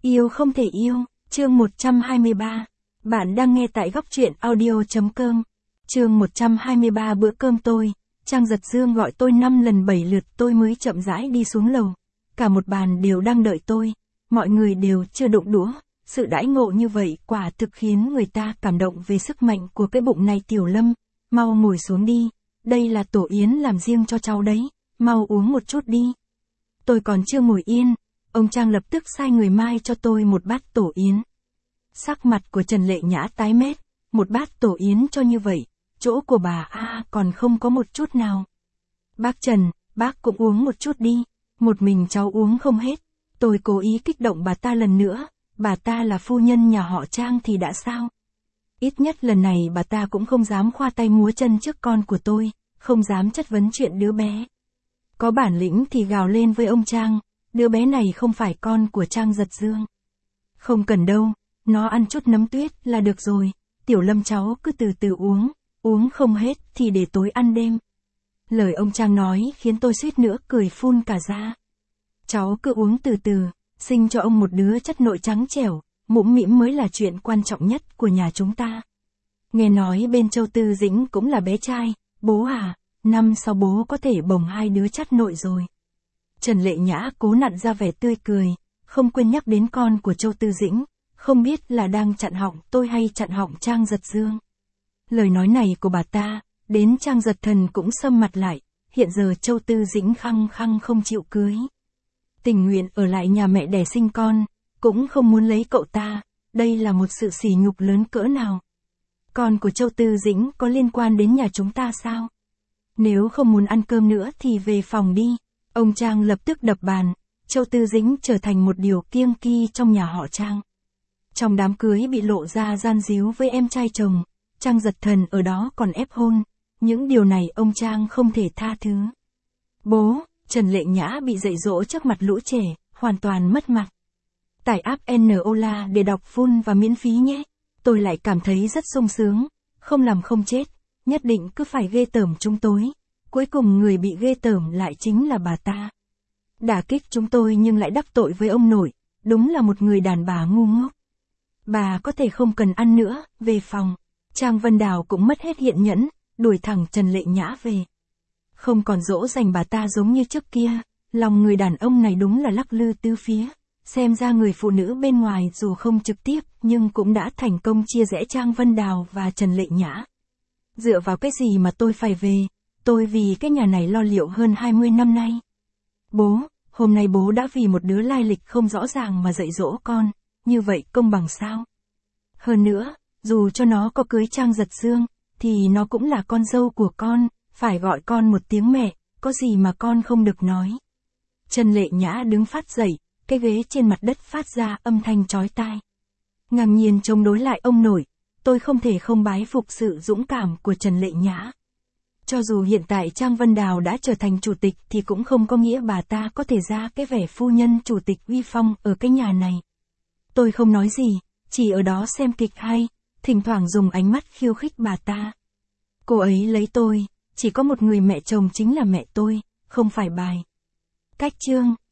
Yêu không thể yêu, chương 123. Bạn đang nghe tại góc truyện audio.com. Chương 123 bữa cơm tôi. Trang Giật Dương gọi tôi 5 lần 7 lượt tôi mới chậm rãi đi xuống lầu. Cả một bàn đều đang đợi tôi. Mọi người đều chưa đụng đũa. Sự đãi ngộ như vậy quả thực khiến người ta cảm động về sức mạnh của cái bụng này. Tiểu Lâm, mau ngồi xuống đi. Đây là tổ yến làm riêng cho cháu đấy. Mau uống một chút đi. Tôi còn chưa ngồi yên. Ông Trang lập tức sai người mai cho tôi một bát tổ yến. Sắc mặt của Trần Lệ Nhã tái mét, một bát tổ yến cho như vậy, chỗ của bà còn không có một chút nào. Bác Trần, bác cũng uống một chút đi, một mình cháu uống không hết. Tôi cố ý kích động bà ta lần nữa, bà ta là phu nhân nhà họ Trang thì đã sao? Ít nhất lần này bà ta cũng không dám khoa tay múa chân trước con của tôi, không dám chất vấn chuyện đứa bé. Có bản lĩnh thì gào lên với ông Trang. Đứa bé này không phải con của Trang Giật Dương. Không cần đâu, nó ăn chút nấm tuyết là được rồi, Tiểu Lâm cháu cứ từ từ uống không hết thì để tối ăn đêm. Lời ông Trang nói khiến tôi suýt nữa cười phun cả ra. Cháu cứ uống từ từ, sinh cho ông một đứa chất nội trắng trẻo, mũm mĩm mới là chuyện quan trọng nhất của nhà chúng ta. Nghe nói bên Châu Tư Dĩnh cũng là bé trai, bố à, năm sau bố có thể bồng 2 đứa chất nội rồi. Trần Lệ Nhã cố nặn ra vẻ tươi cười, không quên nhắc đến con của Châu Tư Dĩnh, không biết là đang chặn họng tôi hay chặn họng Trang Giật Dương. Lời nói này của bà ta, đến Trang Giật Thần cũng sầm mặt lại, hiện giờ Châu Tư Dĩnh khăng khăng không chịu cưới. Tình nguyện ở lại nhà mẹ đẻ sinh con, cũng không muốn lấy cậu ta, đây là một sự sỉ nhục lớn cỡ nào. Con của Châu Tư Dĩnh có liên quan đến nhà chúng ta sao? Nếu không muốn ăn cơm nữa thì về phòng đi. Ông Trang lập tức đập bàn, Châu Tư Dĩnh trở thành một điều kiêng kỵ trong nhà họ Trang. Trong đám cưới bị lộ ra gian díu với em trai chồng, Trang Giật Thần ở đó còn ép hôn, những điều này ông Trang không thể tha thứ. Bố, Trần Lệ Nhã bị dạy dỗ trước mặt lũ trẻ, hoàn toàn mất mặt. Tải app Nola để đọc full và miễn phí nhé, tôi lại cảm thấy rất sung sướng, không làm không chết, nhất định cứ phải ghê tởm chúng tôi. Cuối cùng người bị ghê tởm lại chính là bà ta. Đả kích chúng tôi nhưng lại đắc tội với ông nội, đúng là một người đàn bà ngu ngốc. Bà có thể không cần ăn nữa, về phòng. Trang Vân Đào cũng mất hết hiện nhẫn, đuổi thẳng Trần Lệ Nhã về. Không còn dỗ dành bà ta giống như trước kia, lòng người đàn ông này đúng là lắc lư tứ phía. Xem ra người phụ nữ bên ngoài dù không trực tiếp nhưng cũng đã thành công chia rẽ Trang Vân Đào và Trần Lệ Nhã. Dựa vào cái gì mà tôi phải về? Tôi vì cái nhà này lo liệu hơn 20 năm nay. Bố, hôm nay bố đã vì một đứa lai lịch không rõ ràng mà dạy dỗ con, như vậy công bằng sao? Hơn nữa, dù cho nó có cưới Trang Giật Dương, thì nó cũng là con dâu của con, phải gọi con một tiếng mẹ, có gì mà con không được nói. Trần Lệ Nhã đứng phát dậy, cái ghế trên mặt đất phát ra âm thanh chói tai. Ngang nhiên chống đối lại ông nội, tôi không thể không bái phục sự dũng cảm của Trần Lệ Nhã. Cho dù hiện tại Trang Vân Đào đã trở thành chủ tịch thì cũng không có nghĩa bà ta có thể ra cái vẻ phu nhân chủ tịch uy phong ở cái nhà này. Tôi không nói gì, chỉ ở đó xem kịch hay, thỉnh thoảng dùng ánh mắt khiêu khích bà ta. Cô ấy lấy tôi, chỉ có một người mẹ chồng chính là mẹ tôi, không phải bài. Cách chương.